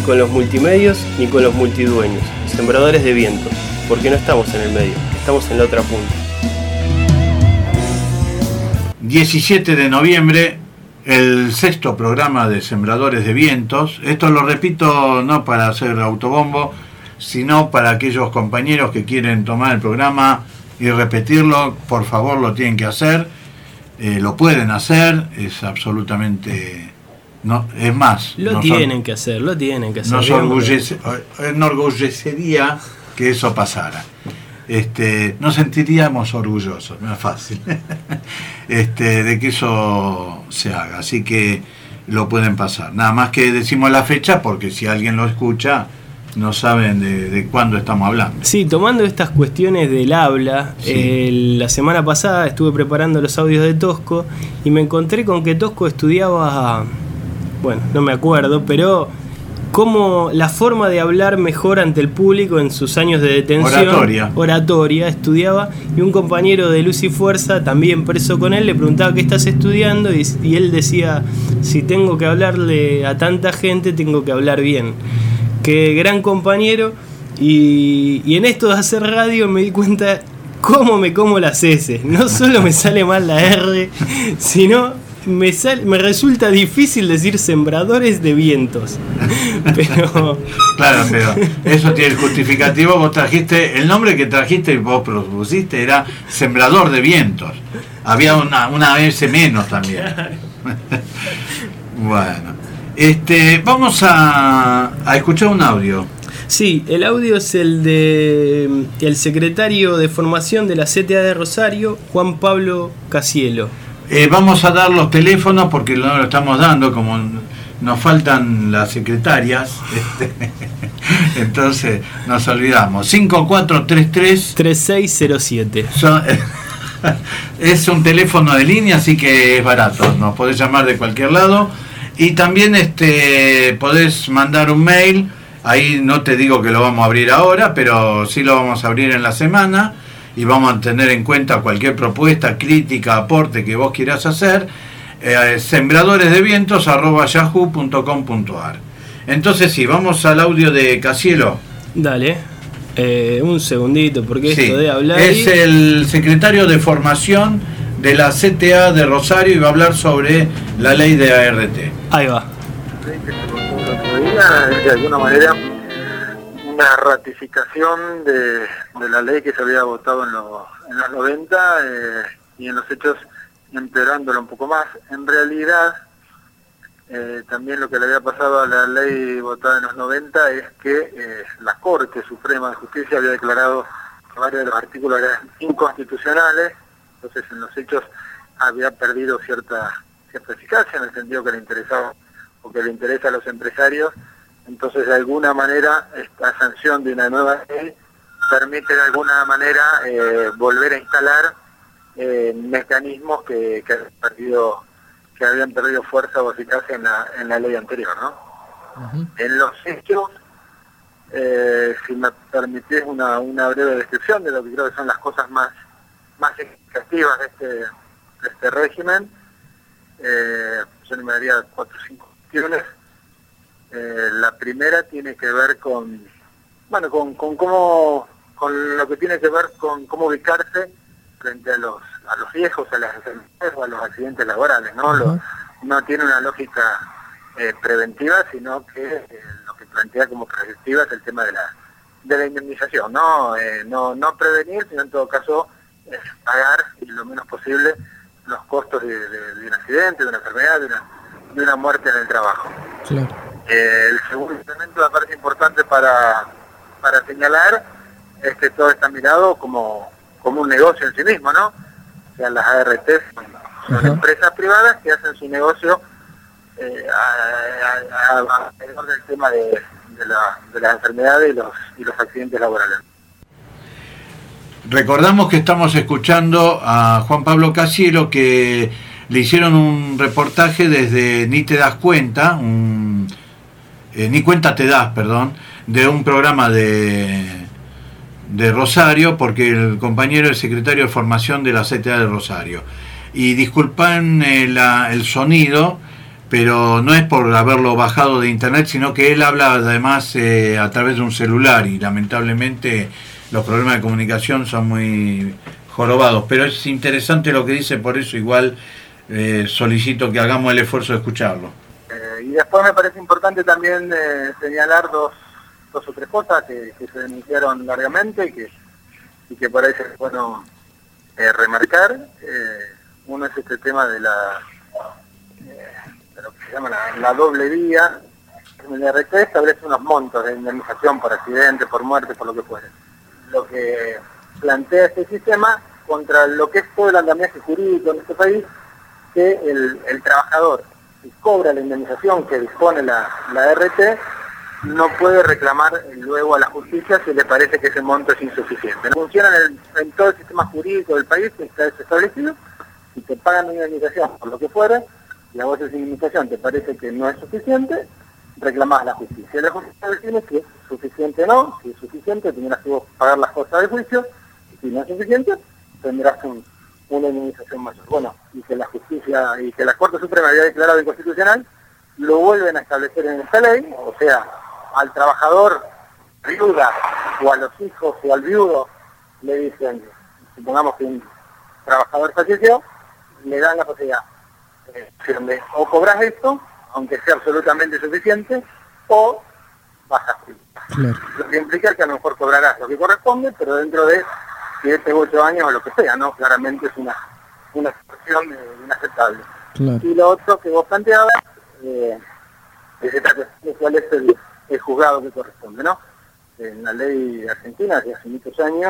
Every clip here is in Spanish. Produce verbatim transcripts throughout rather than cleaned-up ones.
con los multimedios ni con los multidueños, sembradores de viento, porque no estamos en el medio, estamos en la otra punta. diecisiete de noviembre, el sexto programa de Sembradores de Vientos. Esto lo repito no para hacer autobombo, sino para aquellos compañeros que quieren tomar el programa y repetirlo. Por favor, lo tienen que hacer, eh, lo pueden hacer, es absolutamente... No, es más, lo tienen que hacer, lo tienen que hacer. Nos orgullece, enorgullecería que eso pasara. Este, nos sentiríamos orgullosos, más fácil, este, de que eso se haga. Así que lo pueden pasar. Nada más que decimos la fecha porque si alguien lo escucha no saben de, de cuándo estamos hablando. Sí, tomando estas cuestiones del habla, sí. eh, la semana pasada estuve preparando los audios de Tosco y me encontré con que Tosco estudiaba... Bueno, no me acuerdo, pero cómo la forma de hablar mejor ante el público en sus años de detención. Oratoria. Oratoria, estudiaba, y un compañero de Luz y Fuerza, también preso con él, le preguntaba qué estás estudiando, y, y él decía, si tengo que hablarle a tanta gente, tengo que hablar bien. Qué gran compañero, y, y en esto de hacer radio me di cuenta cómo me como las S. No solo me sale mal la R, sino... Me, sal, me resulta difícil decir sembradores de vientos. Pero. Claro, pero eso tiene el justificativo. Vos trajiste, el nombre que trajiste y vos propusiste era Sembrador de Vientos. Había una, una S menos también. Bueno, este, vamos a, a escuchar un audio. Sí, el audio es el de el secretario de formación de la C T A de Rosario, Juan Pablo Casielo. Eh, vamos a dar los teléfonos porque no lo estamos dando, como nos faltan las secretarias, este, entonces nos olvidamos. cinco cuatro tres tres tres seis cero siete. Son, es un teléfono de línea, así que es barato, nos podés llamar de cualquier lado. Y también este, podés mandar un mail, ahí no te digo que lo vamos a abrir ahora, pero sí lo vamos a abrir en la semana. Y vamos a tener en cuenta cualquier propuesta, crítica, aporte que vos quieras hacer, eh, sembradoresdevientos arroba yahoo punto com punto ar. Entonces sí, vamos al audio de Casielo. Dale, eh, un segundito, porque sí, esto de hablar... Es y... el secretario de formación de la C T A de Rosario y va a hablar sobre la ley de A R T. Ahí va. De alguna manera... una ratificación de, de la ley que se había votado en, lo, en los noventa eh, y en los hechos empeorándolo un poco más. En realidad, eh, también lo que le había pasado a la ley votada en los noventa es que eh, la Corte Suprema de Justicia había declarado que varios de los artículos eran inconstitucionales, entonces en los hechos había perdido cierta, cierta eficacia, en el sentido que le interesaba o que le interesa a los empresarios. Entonces, de alguna manera, esta sanción de una nueva ley permite de alguna manera eh, volver a instalar eh, mecanismos que, que, habían perdido, que habían perdido fuerza o eficacia en la, en la ley anterior, ¿no? Uh-huh. En los hechos, eh, si me permitís una, una breve descripción de lo que creo que son las cosas más, más significativas de este, de este régimen, eh, yo me daría cuatro o cinco cuestiones. Eh, la primera tiene que ver con, bueno, con, con cómo, con lo que tiene que ver con cómo ubicarse frente a los, a los riesgos, a las enfermedades o a los accidentes laborales, ¿no? Uh-huh. Lo, no tiene una lógica eh, preventiva, sino que eh, lo que plantea como preventiva es el tema de la, de la indemnización, ¿no? Eh, no, no prevenir, sino en todo caso eh, pagar y lo menos posible los costos de, de, de un accidente, de una enfermedad, de una, de una muerte en el trabajo. Claro. Eh, el segundo elemento, la parte importante para, para señalar, es que todo está mirado como, como un negocio en sí mismo, ¿no? O sea, las A R T son, son empresas privadas que hacen su negocio eh, alrededor del tema de, de, la, de las enfermedades y los, y los accidentes laborales. Recordamos que estamos escuchando a Juan Pablo Casielo, que le hicieron un reportaje desde Ni Te Das Cuenta, un... Eh, ni cuenta te das, perdón, de un programa de, de Rosario, porque el compañero es secretario de formación de la C T A de Rosario. Y disculpan eh, la, el sonido, pero no es por haberlo bajado de internet, sino que él habla además eh, a través de un celular y lamentablemente los problemas de comunicación son muy jorobados, pero es interesante lo que dice, por eso igual eh, solicito que hagamos el esfuerzo de escucharlo. Eh, y después me parece importante también eh, señalar dos, dos o tres cosas que, que se denunciaron largamente y que, y que por ahí es bueno eh, remarcar. Eh, uno es este tema de la eh, de lo que se llama la, la doble vía. El R T establece unos montos de indemnización por accidente, por muerte, por lo que fuere. Lo que plantea este sistema contra lo que es todo el andamiaje jurídico en este país, que el, el trabajador que cobra la indemnización que dispone la, la R T no puede reclamar luego a la justicia si le parece que ese monto es insuficiente. No funciona en, el, en todo el sistema jurídico del país que está establecido. Si te pagan una indemnización por lo que fuera, y a vos esa indemnización te parece que no es suficiente, reclamás a la justicia. La justicia decide que es suficiente o no. Si es suficiente, tendrás que vos pagar las cosas del juicio. Si no es suficiente, tendrás un, una indemnización mayor. Bueno, y que la justicia y que la Corte Suprema había declarado inconstitucional, lo vuelven a establecer en esta ley, o sea, al trabajador, viuda, o a los hijos o al viudo, le dicen, supongamos que un trabajador falleció, le dan la posibilidad de o cobras esto, aunque sea absolutamente suficiente, o vas a juicio. Claro. Lo que implica que a lo mejor cobrarás lo que corresponde, pero dentro de siete u ocho años o lo que sea, ¿no? Claramente es una, una situación eh, inaceptable. Claro. Y lo otro que vos planteabas, eh, es esta cuestión de cuál es el, el juzgado que corresponde, ¿no? En la ley argentina, de hace muchos años,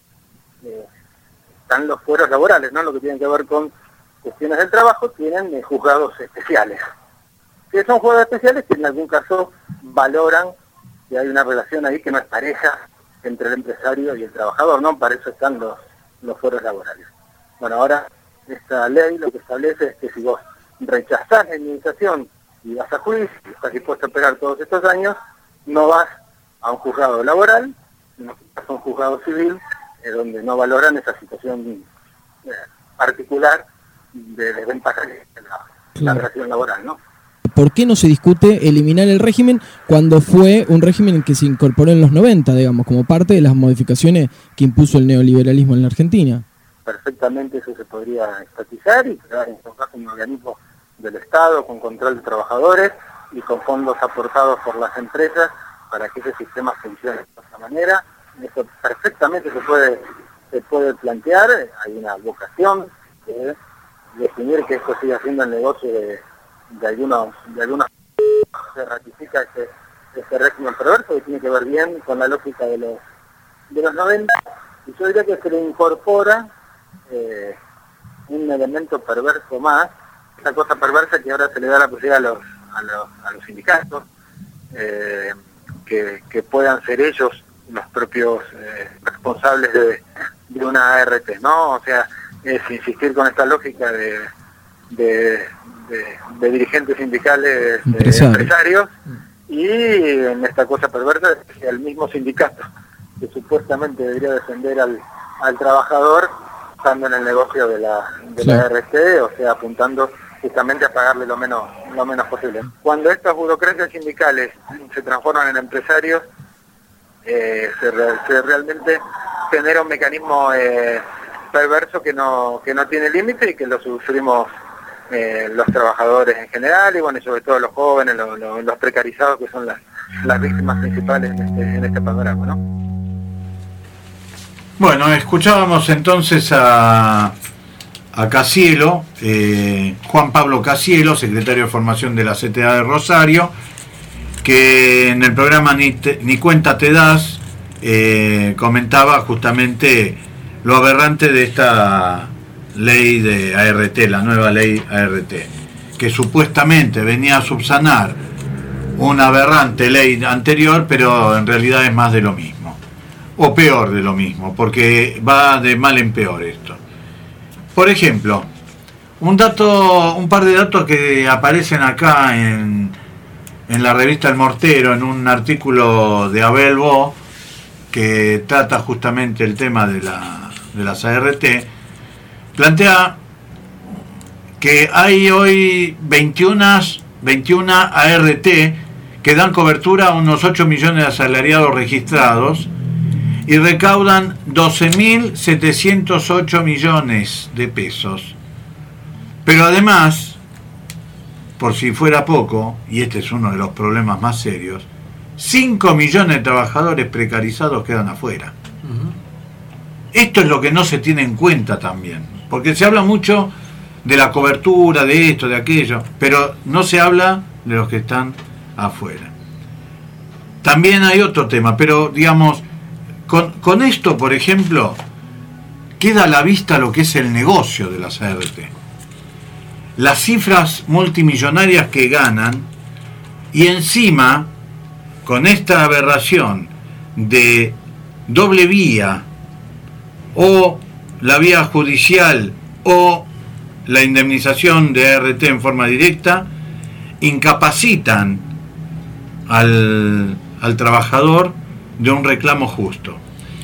eh, están los fueros laborales, ¿no? Lo que tienen que ver con cuestiones del trabajo, tienen eh, juzgados especiales. Que son juzgados especiales que en algún caso valoran que hay una relación ahí que no es pareja entre el empresario y el trabajador, ¿no? Para eso están los, los fueros laborales. Bueno, ahora esta ley lo que establece es que si vos rechazás la indemnización y vas a juicio, y estás dispuesto a esperar todos estos años, no vas a un juzgado laboral, sino que vas a un juzgado civil, eh, donde no valoran esa situación eh, particular de desventaja de la, claro. la relación laboral, ¿no? ¿Por qué no se discute eliminar el régimen cuando fue un régimen que se incorporó en los noventa, digamos, como parte de las modificaciones que impuso el neoliberalismo en la Argentina? Perfectamente eso se podría estatizar y crear en todo caso un organismo del Estado con control de trabajadores y con fondos aportados por las empresas para que ese sistema funcione de esta manera. Eso perfectamente se puede, se puede plantear, hay una vocación de definir que esto siga siendo el negocio de, de algunos, de algunos se ratifica este, este régimen perverso que tiene que ver bien con la lógica de los de los noventa, y yo diría que se le incorpora eh, un elemento perverso más, esa cosa perversa que ahora se le da la posibilidad a los, a los, a los sindicatos, eh, que, que puedan ser ellos los propios eh, responsables de, de una A R T, ¿no? O sea, es insistir con esta lógica de, de, de, de dirigentes sindicales, Empresario. de empresarios, y en esta cosa perversa es que el mismo sindicato que supuestamente debería defender al, al trabajador, estando en el negocio de la, de claro. la A R T, o sea, apuntando justamente a pagarle lo menos, lo menos posible. Cuando estas burocracias sindicales se transforman en empresarios, eh, se, re, se realmente genera un mecanismo eh, perverso que no, que no tiene límite y que lo sufrimos eh, los trabajadores en general y bueno, y sobre todo los jóvenes, los, los, los precarizados que son las, las víctimas principales en este, en este panorama, ¿no? Bueno, escuchábamos entonces a, a Casielo, eh, Juan Pablo Casielo, secretario de Formación de la C T A de Rosario, que en el programa Ni, te, Ni Cuenta Te Das eh, comentaba justamente lo aberrante de esta ley de A R T, la nueva ley A R T, que supuestamente venía a subsanar una aberrante ley anterior, pero en realidad es más de lo mismo, o peor de lo mismo, porque va de mal en peor esto. Por ejemplo, un dato, un par de datos que aparecen acá en, en la revista El Mortero, en un artículo de Abel Bo, que trata justamente el tema de, la, de las A R T, plantea que hay hoy veintiuna veintiuno A R T que dan cobertura a unos ocho millones de asalariados registrados y recaudan doce mil setecientos ocho millones de pesos. Pero además, por si fuera poco, y este es uno de los problemas más serios, cinco millones de trabajadores precarizados quedan afuera. Uh-huh. Esto es lo que no se tiene en cuenta también, porque se habla mucho de la cobertura, de esto, de aquello, pero no se habla de los que están afuera. También hay otro tema, pero digamos, con, con esto, por ejemplo, queda a la vista lo que es el negocio de las A R T. Las cifras multimillonarias que ganan, y encima, con esta aberración de doble vía, o la vía judicial, o la indemnización de A R T en forma directa, incapacitan al, al trabajador de un reclamo justo.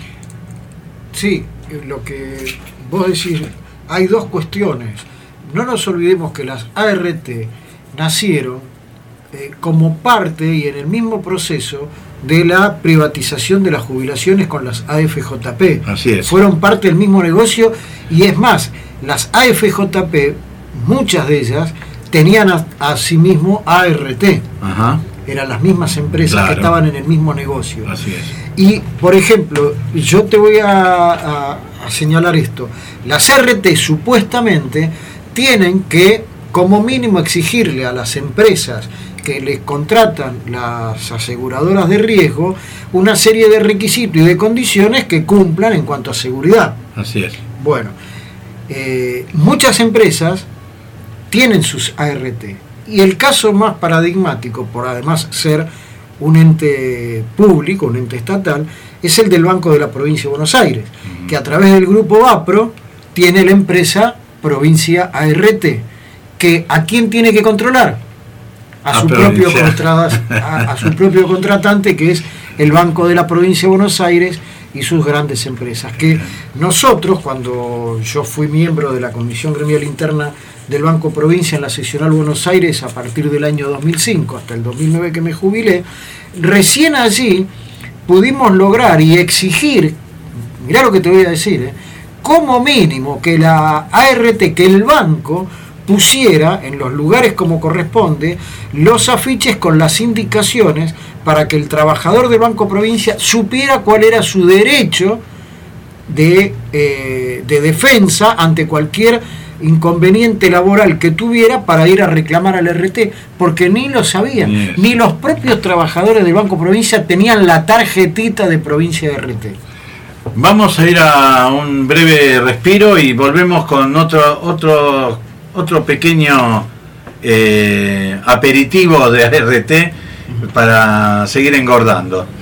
Sí, lo que vos decís, hay dos cuestiones. No nos olvidemos que las A R T nacieron eh, como parte y en el mismo proceso de la privatización de las jubilaciones con las A F J P. Así es. Fueron parte del mismo negocio, y es más, las A F J P, muchas de ellas, tenían a, a sí mismo A R T. Ajá. Eran las mismas empresas, claro, que estaban en el mismo negocio. Así es. Y, por ejemplo, yo te voy a, a, a señalar esto. Las A R T supuestamente tienen que, como mínimo, exigirle a las empresas que les contratan las aseguradoras de riesgo una serie de requisitos y de condiciones que cumplan en cuanto a seguridad. Así es. Bueno, eh, muchas empresas tienen sus A R T, y el caso más paradigmático, por además ser un ente público, un ente estatal, es el del Banco de la Provincia de Buenos Aires, uh-huh, que a través del grupo Vapro tiene la empresa Provincia A R T, que ¿a quién tiene que controlar? A, a, su propio contra, a, a su propio contratante, que es el Banco de la Provincia de Buenos Aires y sus grandes empresas. Que nosotros, cuando yo fui miembro de la Comisión Gremial Interna del Banco Provincia en la seccional Buenos Aires a partir del año dos mil cinco hasta el dos mil nueve que me jubilé, recién allí pudimos lograr y exigir, mirá lo que te voy a decir, eh, como mínimo que la A R T, que el banco pusiera en los lugares como corresponde los afiches con las indicaciones para que el trabajador del Banco Provincia supiera cuál era su derecho de, eh, de defensa ante cualquier inconveniente laboral que tuviera para ir a reclamar al R T, porque ni lo sabían, yes. Ni los propios trabajadores del Banco Provincia tenían la tarjetita de Provincia de R T. Vamos a ir a un breve respiro y volvemos con otro otro otro pequeño eh, aperitivo de R T para seguir engordando.